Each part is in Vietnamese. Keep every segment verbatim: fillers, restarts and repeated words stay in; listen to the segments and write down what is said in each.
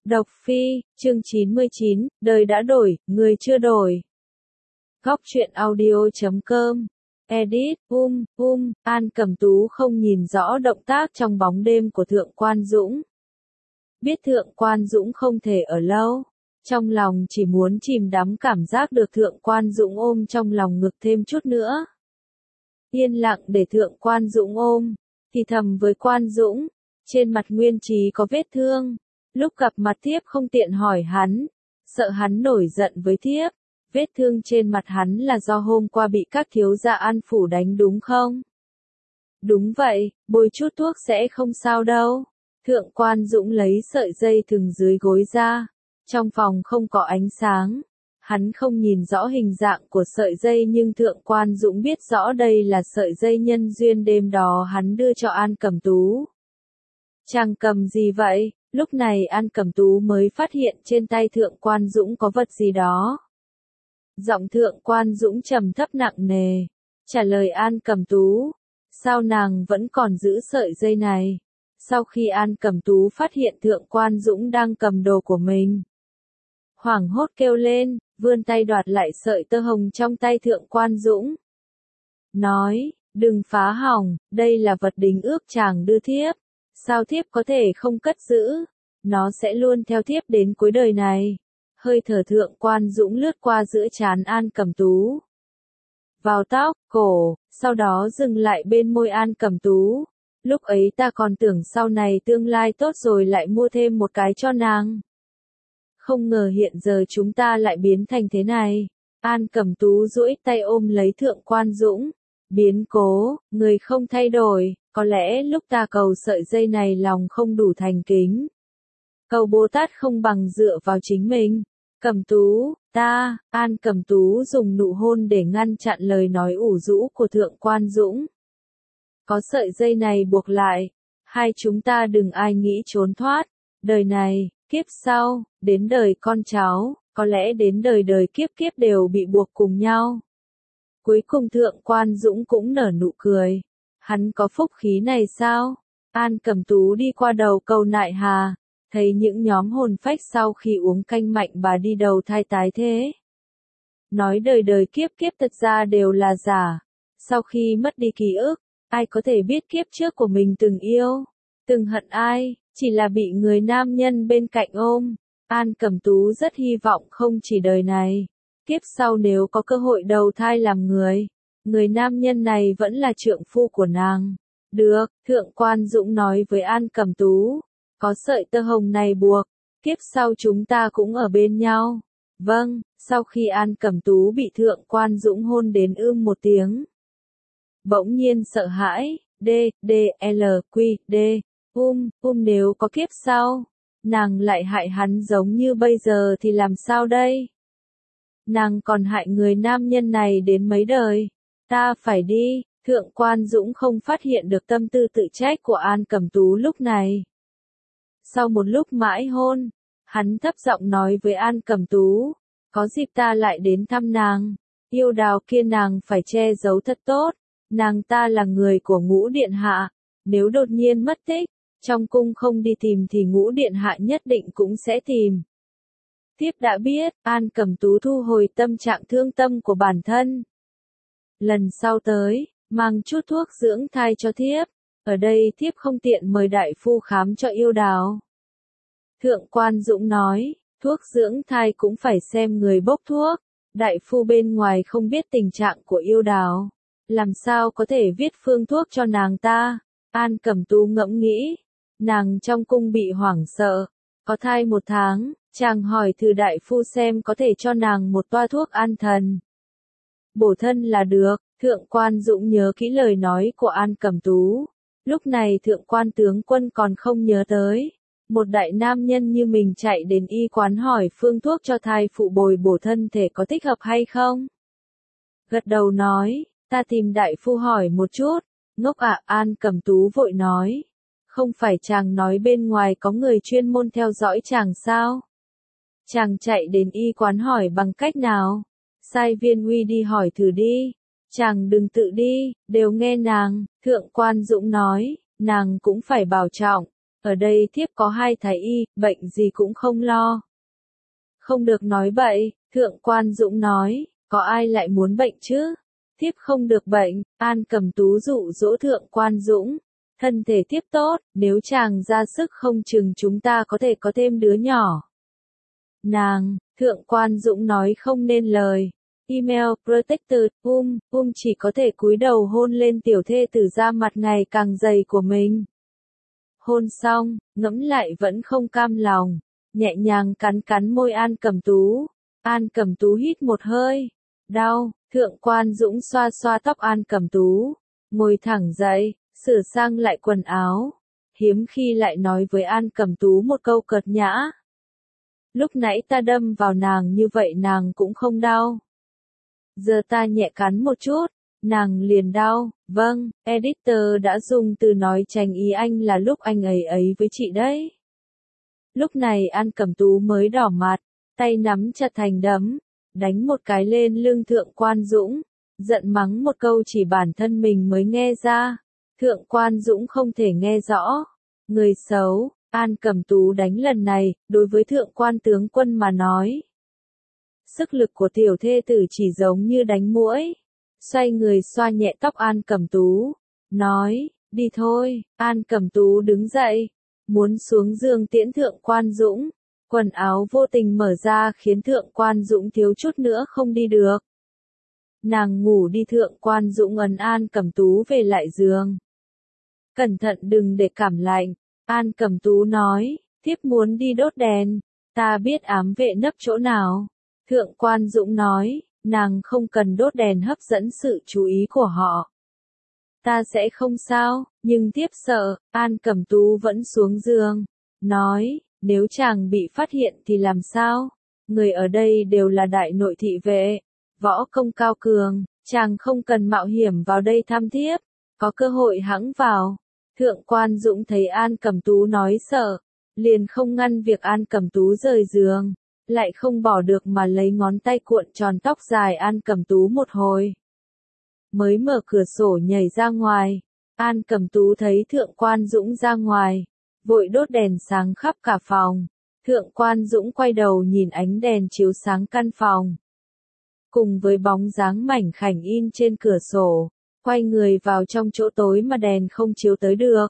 Độc Phi, chương chín mươi chín, đời đã đổi, người chưa đổi. Góc truyện audio chấm com. Edit, um, um, An Cẩm Tú không nhìn rõ động tác trong bóng đêm của Thượng Quan Dũng. Biết Thượng Quan Dũng không thể ở lâu. Trong lòng chỉ muốn chìm đắm cảm giác được Thượng Quan Dũng ôm trong lòng ngực thêm chút nữa. Yên lặng để Thượng Quan Dũng ôm, thì thầm với Quan Dũng, trên mặt Nguyên Trí có vết thương. Lúc gặp mặt thiếp không tiện hỏi hắn, sợ hắn nổi giận với thiếp. Vết thương trên mặt hắn là do hôm qua bị các thiếu gia An phủ đánh đúng không? Đúng vậy, bôi chút thuốc sẽ không sao đâu. Thượng Quan Dũng lấy sợi dây thừng dưới gối ra. Trong phòng không có ánh sáng. Hắn không nhìn rõ hình dạng của sợi dây nhưng Thượng Quan Dũng biết rõ đây là sợi dây nhân duyên đêm đó hắn đưa cho An Cẩm Tú. Chàng cầm gì vậy? Lúc này An Cẩm Tú mới phát hiện trên tay Thượng Quan Dũng có vật gì đó. Giọng Thượng Quan Dũng trầm thấp nặng nề, trả lời An Cẩm Tú, sao nàng vẫn còn giữ sợi dây này? Sau khi An Cẩm Tú phát hiện Thượng Quan Dũng đang cầm đồ của mình, hoảng hốt kêu lên, vươn tay đoạt lại sợi tơ hồng trong tay Thượng Quan Dũng. Nói, đừng phá hỏng, đây là vật đính ước chàng đưa thiếp. Sao thiếp có thể không cất giữ? Nó sẽ luôn theo thiếp đến cuối đời này. Hơi thở Thượng Quan Dũng lướt qua giữa trán An Cẩm Tú. Vào tóc, cổ, sau đó dừng lại bên môi An Cẩm Tú. Lúc ấy ta còn tưởng sau này tương lai tốt rồi lại mua thêm một cái cho nàng. Không ngờ hiện giờ chúng ta lại biến thành thế này. An Cẩm Tú duỗi tay ôm lấy Thượng Quan Dũng. Biến cố, người không thay đổi, có lẽ lúc ta cầu sợi dây này lòng không đủ thành kính. Cầu Bồ Tát không bằng dựa vào chính mình. Cẩm Tú, ta, An Cẩm Tú dùng nụ hôn để ngăn chặn lời nói ủ rũ của Thượng Quan Dũng. Có sợi dây này buộc lại, hai chúng ta đừng ai nghĩ trốn thoát. Đời này, kiếp sau, đến đời con cháu, có lẽ đến đời đời kiếp kiếp đều bị buộc cùng nhau. Cuối cùng Thượng Quan Dũng cũng nở nụ cười. Hắn có phúc khí này sao? An Cẩm Tú đi qua đầu cầu Nại Hà, thấy những nhóm hồn phách sau khi uống canh mạnh bà đi đầu thai tái thế. Nói đời đời kiếp kiếp thật ra đều là giả. Sau khi mất đi ký ức, ai có thể biết kiếp trước của mình từng yêu, từng hận ai, chỉ là bị người nam nhân bên cạnh ôm. An Cẩm Tú rất hy vọng không chỉ đời này, kiếp sau nếu có cơ hội đầu thai làm người, người nam nhân này vẫn là trượng phu của nàng. Được, Thượng Quan Dũng nói với An Cẩm Tú, có sợi tơ hồng này buộc, kiếp sau chúng ta cũng ở bên nhau. Vâng, sau khi An Cẩm Tú bị Thượng Quan Dũng hôn đến ưm một tiếng. Bỗng nhiên sợ hãi, D, D, L, Q, D, um, um nếu có kiếp sau, nàng lại hại hắn giống như bây giờ thì làm sao đây? Nàng còn hại người nam nhân này đến mấy đời. Ta phải đi. Thượng Quan Dũng không phát hiện được tâm tư tự trách của An Cẩm Tú lúc này. Sau một lúc mãi hôn, hắn thấp giọng nói với An Cẩm Tú, có dịp ta lại đến thăm nàng. Yêu đào kia nàng phải che giấu thật tốt. Nàng ta là người của Ngũ Điện Hạ. Nếu đột nhiên mất tích, trong cung không đi tìm thì Ngũ Điện Hạ nhất định cũng sẽ tìm. Thiếp đã biết. An Cẩm Tú thu hồi tâm trạng thương tâm của bản thân. Lần sau tới, mang chút thuốc dưỡng thai cho thiếp. Ở đây thiếp không tiện mời đại phu khám cho yêu đào. Thượng Quan Dũng nói, thuốc dưỡng thai cũng phải xem người bốc thuốc. Đại phu bên ngoài không biết tình trạng của yêu đào, làm sao có thể viết phương thuốc cho nàng ta. An Cẩm Tú ngẫm nghĩ, nàng trong cung bị hoảng sợ, có thai một tháng, chàng hỏi thử đại phu xem có thể cho nàng một toa thuốc an thần. Bổ thân là được. Thượng Quan Dũng nhớ kỹ lời nói của An Cẩm Tú. Lúc này Thượng Quan tướng quân còn không nhớ tới. Một đại nam nhân như mình chạy đến y quán hỏi phương thuốc cho thai phụ bồi bổ thân thể có thích hợp hay không? Gật đầu nói, ta tìm đại phu hỏi một chút. Ngốc ạ. An Cẩm Tú vội nói. Không phải chàng nói bên ngoài có người chuyên môn theo dõi chàng sao? Chàng chạy đến y quán hỏi bằng cách nào? Sai Viên Uy đi hỏi thử đi. Chàng đừng tự đi, đều nghe nàng. Thượng Quan Dũng nói, nàng cũng phải bảo trọng. ở đây thiếp có hai thái y, bệnh gì cũng không lo. Không được nói bậy, Thượng Quan Dũng nói, có ai lại muốn bệnh chứ? Thiếp không được bệnh, An Cẩm Tú dụ dỗ Thượng Quan Dũng. Thân thể thiếp tốt, nếu chàng ra sức không chừng chúng ta có thể có thêm đứa nhỏ. Nàng, Thượng Quan Dũng nói không nên lời. Email, Protector, um, um chỉ có thể cúi đầu hôn lên tiểu thê tử da mặt ngày càng dày của mình. Hôn xong, ngẫm lại vẫn không cam lòng, nhẹ nhàng cắn cắn môi An Cẩm Tú. An Cẩm Tú hít một hơi. Đau, Thượng Quan Dũng xoa xoa tóc An Cẩm Tú. Ngồi thẳng dậy, sửa sang lại quần áo. Hiếm khi lại nói với An Cẩm Tú một câu cợt nhã. Lúc nãy ta đâm vào nàng như vậy nàng cũng không đau. Giờ ta nhẹ cắn một chút, nàng liền đau. Vâng, editor đã dùng từ nói tránh ý anh là lúc anh ấy ấy với chị đấy. Lúc này An Cẩm Tú mới đỏ mặt, tay nắm chặt thành đấm, đánh một cái lên lưng Thượng Quan Dũng, giận mắng một câu chỉ bản thân mình mới nghe ra. Thượng Quan Dũng không thể nghe rõ. Người xấu, An Cẩm Tú đánh lần này, đối với Thượng Quan tướng quân mà nói. Sức lực của tiểu thê tử chỉ giống như đánh muỗi. Xoay người xoa nhẹ tóc An Cẩm Tú, nói, đi thôi. An Cẩm Tú đứng dậy, muốn xuống giường tiễn Thượng Quan Dũng. Quần áo vô tình mở ra khiến Thượng Quan Dũng thiếu chút nữa không đi được. Nàng ngủ đi. Thượng Quan Dũng ấn An Cẩm Tú về lại giường. Cẩn thận đừng để cảm lạnh. An Cẩm Tú nói, thiếp muốn đi đốt đèn, ta biết ám vệ nấp chỗ nào. Thượng Quan Dũng nói, nàng không cần đốt đèn hấp dẫn sự chú ý của họ. Ta sẽ không sao, nhưng thiếp sợ. An Cẩm Tú vẫn xuống giường, nói, nếu chàng bị phát hiện thì làm sao? Người ở đây đều là đại nội thị vệ, võ công cao cường, chàng không cần mạo hiểm vào đây thăm thiếp, có cơ hội hẵng vào. Thượng Quan Dũng thấy An Cẩm Tú nói sợ, liền không ngăn việc An Cẩm Tú rời giường, lại không bỏ được mà lấy ngón tay cuộn tròn tóc dài An Cẩm Tú một hồi. Mới mở cửa sổ nhảy ra ngoài, An Cẩm Tú thấy Thượng Quan Dũng ra ngoài, vội đốt đèn sáng khắp cả phòng. Thượng Quan Dũng quay đầu nhìn ánh đèn chiếu sáng căn phòng, cùng với bóng dáng mảnh khảnh in trên cửa sổ, quay người vào trong chỗ tối mà đèn không chiếu tới được.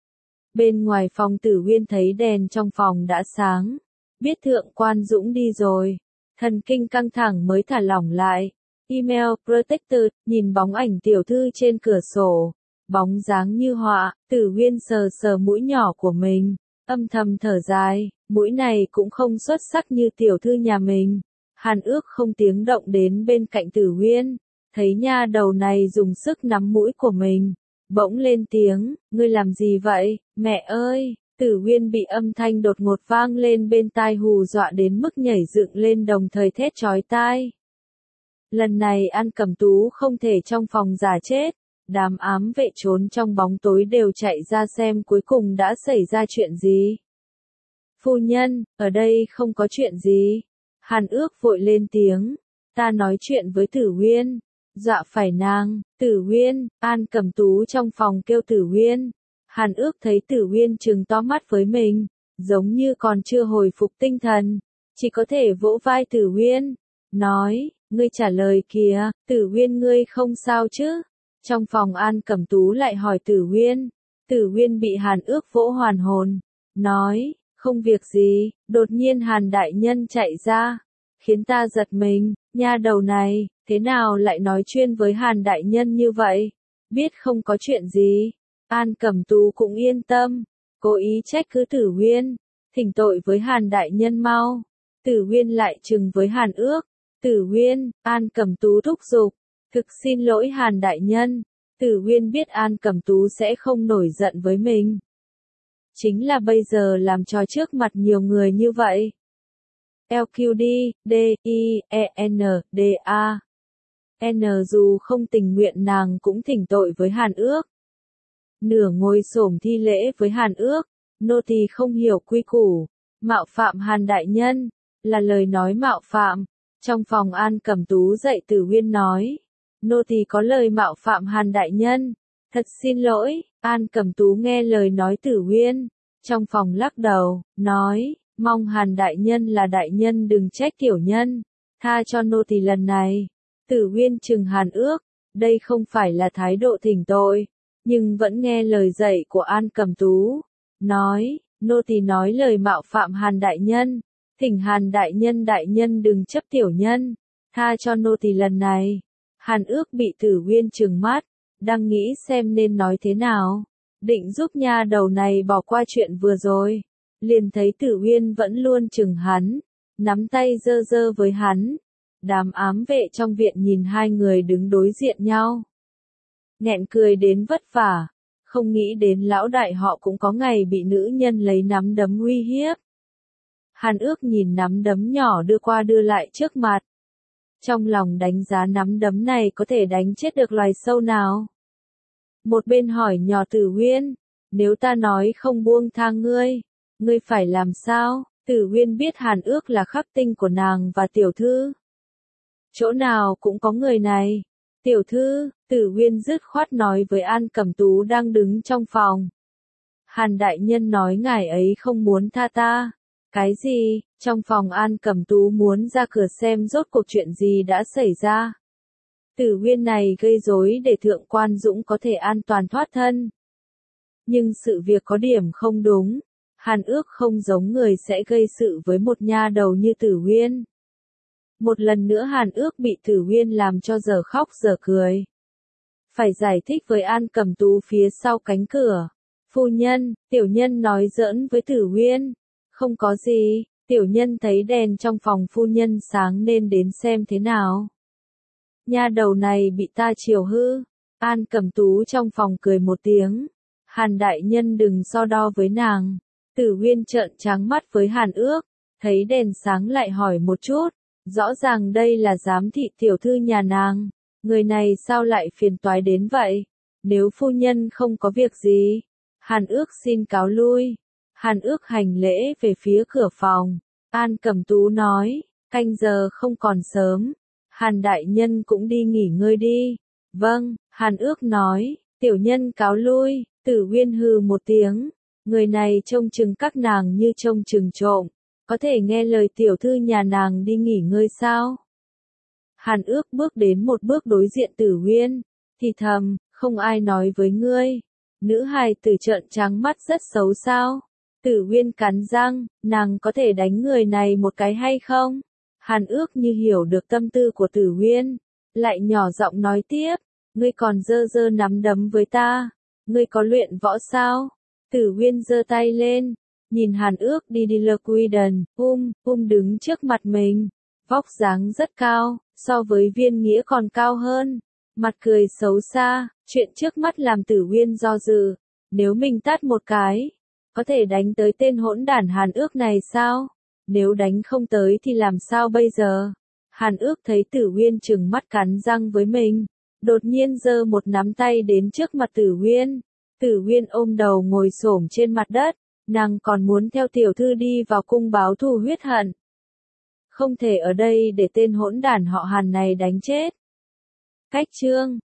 Bên ngoài phòng Tử Huyên thấy đèn trong phòng đã sáng, biết Thượng Quan Dũng đi rồi, thần kinh căng thẳng mới thả lỏng lại. Email, Protector, nhìn bóng ảnh tiểu thư trên cửa sổ, bóng dáng như họa. Tử Huyên sờ sờ mũi nhỏ của mình, âm thầm thở dài, mũi này cũng không xuất sắc như tiểu thư nhà mình. Hàn Ước không tiếng động đến bên cạnh Tử Huyên, thấy nha đầu này dùng sức nắm mũi của mình, bỗng lên tiếng, ngươi làm gì vậy, mẹ ơi. Tử Huyên bị âm thanh đột ngột vang lên bên tai hù dọa đến mức nhảy dựng lên đồng thời thét chói tai. Lần này An Cẩm Tú không thể trong phòng giả chết, đám ám vệ trốn trong bóng tối đều chạy ra xem cuối cùng đã xảy ra chuyện gì. Phu nhân, ở đây không có chuyện gì. Hàn Ước vội lên tiếng, ta nói chuyện với Tử Huyên, dọa phải nàng. Tử Huyên, An Cẩm Tú trong phòng kêu Tử Huyên. Hàn Ước thấy Tử Huyên trừng to mắt với mình, giống như còn chưa hồi phục tinh thần, chỉ có thể vỗ vai Tử Huyên, nói, ngươi trả lời kìa. Tử Huyên, ngươi không sao chứ? Trong phòng An Cẩm Tú lại hỏi Tử Huyên. Tử Huyên bị Hàn Ước vỗ hoàn hồn, nói, không việc gì. Đột nhiên Hàn đại nhân chạy ra, khiến ta giật mình. Nha đầu này, thế nào lại nói chuyên với Hàn đại nhân như vậy? Biết không có chuyện gì. An Cẩm Tú cũng yên tâm, cố ý trách cứ Tử Huyên, thỉnh tội với Hàn đại nhân mau. Tử Huyên lại trừng với Hàn Ước. Tử Huyên, An Cẩm Tú thúc giục, thực xin lỗi Hàn đại nhân. Tử Huyên biết An Cẩm Tú sẽ không nổi giận với mình, chính là bây giờ làm trò trước mặt nhiều người như vậy. lờ quy đê, D, I, E, N, D, A. N dù không tình nguyện nàng cũng thỉnh tội với Hàn Ước. Nửa ngồi xổm thi lễ với Hàn Ước, nô tỳ không hiểu quy củ, mạo phạm Hàn đại nhân, là lời nói mạo phạm. Trong phòng An Cẩm Tú dạy Tử Huyên nói, nô tỳ có lời mạo phạm Hàn đại nhân, thật xin lỗi. An Cẩm Tú nghe lời nói Tử Huyên, trong phòng lắc đầu, nói, mong Hàn đại nhân là đại nhân đừng trách tiểu nhân, tha cho nô tỳ lần này. Tử Uyên trừng Hàn Ước, đây không phải là thái độ thỉnh tội, nhưng vẫn nghe lời dạy của An Cẩm Tú, nói, nô tỳ nói lời mạo phạm Hàn đại nhân, thỉnh Hàn đại nhân đại nhân đừng chấp tiểu nhân, tha cho nô tỳ lần này. Hàn Ước bị Tử Uyên trừng mắt, đang nghĩ xem nên nói thế nào, định giúp nha đầu này bỏ qua chuyện vừa rồi, liền thấy Tử Uyên vẫn luôn trừng hắn, nắm tay giơ giơ với hắn. Đám ám vệ trong viện nhìn hai người đứng đối diện nhau, nghẹn cười đến vất vả, không nghĩ đến lão đại họ cũng có ngày bị nữ nhân lấy nắm đấm uy hiếp. Hàn Ước nhìn nắm đấm nhỏ đưa qua đưa lại trước mặt, trong lòng đánh giá nắm đấm này có thể đánh chết được loài sâu nào. Một bên hỏi nhỏ Tử Uyên, nếu ta nói không buông tha ngươi, ngươi phải làm sao? Tử Uyên biết Hàn Ước là khắc tinh của nàng và tiểu thư. Chỗ nào cũng có người này. Tiểu thư, Tử Uyên dứt khoát nói với An Cẩm Tú đang đứng trong phòng. Hàn đại nhân nói ngài ấy không muốn tha ta. Cái gì? Trong phòng An Cẩm Tú muốn ra cửa xem rốt cuộc chuyện gì đã xảy ra. Tử Uyên này gây rối để Thượng Quan Dũng có thể an toàn thoát thân. Nhưng sự việc có điểm không đúng. Hàn Ước không giống người sẽ gây sự với một nha đầu như Tử Uyên. Một lần nữa Hàn Ước bị Tử Uyên làm cho giờ khóc giờ cười. Phải giải thích với An Cẩm Tú phía sau cánh cửa. Phu nhân, tiểu nhân nói giỡn với Tử Uyên. Không có gì, tiểu nhân thấy đèn trong phòng phu nhân sáng nên đến xem thế nào. Nha đầu này bị ta chiều hư. An Cẩm Tú trong phòng cười một tiếng. Hàn đại nhân đừng so đo với nàng. Tử Uyên trợn trắng mắt với Hàn Ước, thấy đèn sáng lại hỏi một chút, rõ ràng đây là giám thị tiểu thư nhà nàng, người này sao lại phiền toái đến vậy, nếu phu nhân không có việc gì, Hàn Ước xin cáo lui. Hàn Ước hành lễ về phía cửa phòng, An Cẩm Tú nói, canh giờ không còn sớm, Hàn đại nhân cũng đi nghỉ ngơi đi. Vâng, Hàn Ước nói, tiểu nhân cáo lui. Tử Uyên hừ một tiếng. Người này trông chừng các nàng như trông chừng trộm, có thể nghe lời tiểu thư nhà nàng đi nghỉ ngơi sao? Hàn Ước bước đến một bước đối diện Tử Uyên, thì thầm, không ai nói với ngươi. Nữ hài tử trợn trắng mắt rất xấu sao? Tử Uyên cắn răng, nàng có thể đánh người này một cái hay không? Hàn Ước như hiểu được tâm tư của Tử Uyên, lại nhỏ giọng nói tiếp, ngươi còn dơ dơ nắm đấm với ta, ngươi có luyện võ sao? Tử Uyên giơ tay lên, nhìn Hàn Ước đi đi lơ quy đần, um, um đứng trước mặt mình, vóc dáng rất cao, so với Viên Nghĩa còn cao hơn, mặt cười xấu xa, chuyện trước mắt làm Tử Uyên do dự, nếu mình tát một cái, có thể đánh tới tên hỗn đản Hàn Ước này sao? Nếu đánh không tới thì làm sao bây giờ? Hàn Ước thấy Tử Uyên trừng mắt cắn răng với mình, đột nhiên giơ một nắm tay đến trước mặt Tử Uyên. Tử Uyên ôm đầu ngồi xổm trên mặt đất, nàng còn muốn theo tiểu thư đi vào cung báo thù huyết hận. Không thể ở đây để tên hỗn đản họ Hàn này đánh chết. Cách chương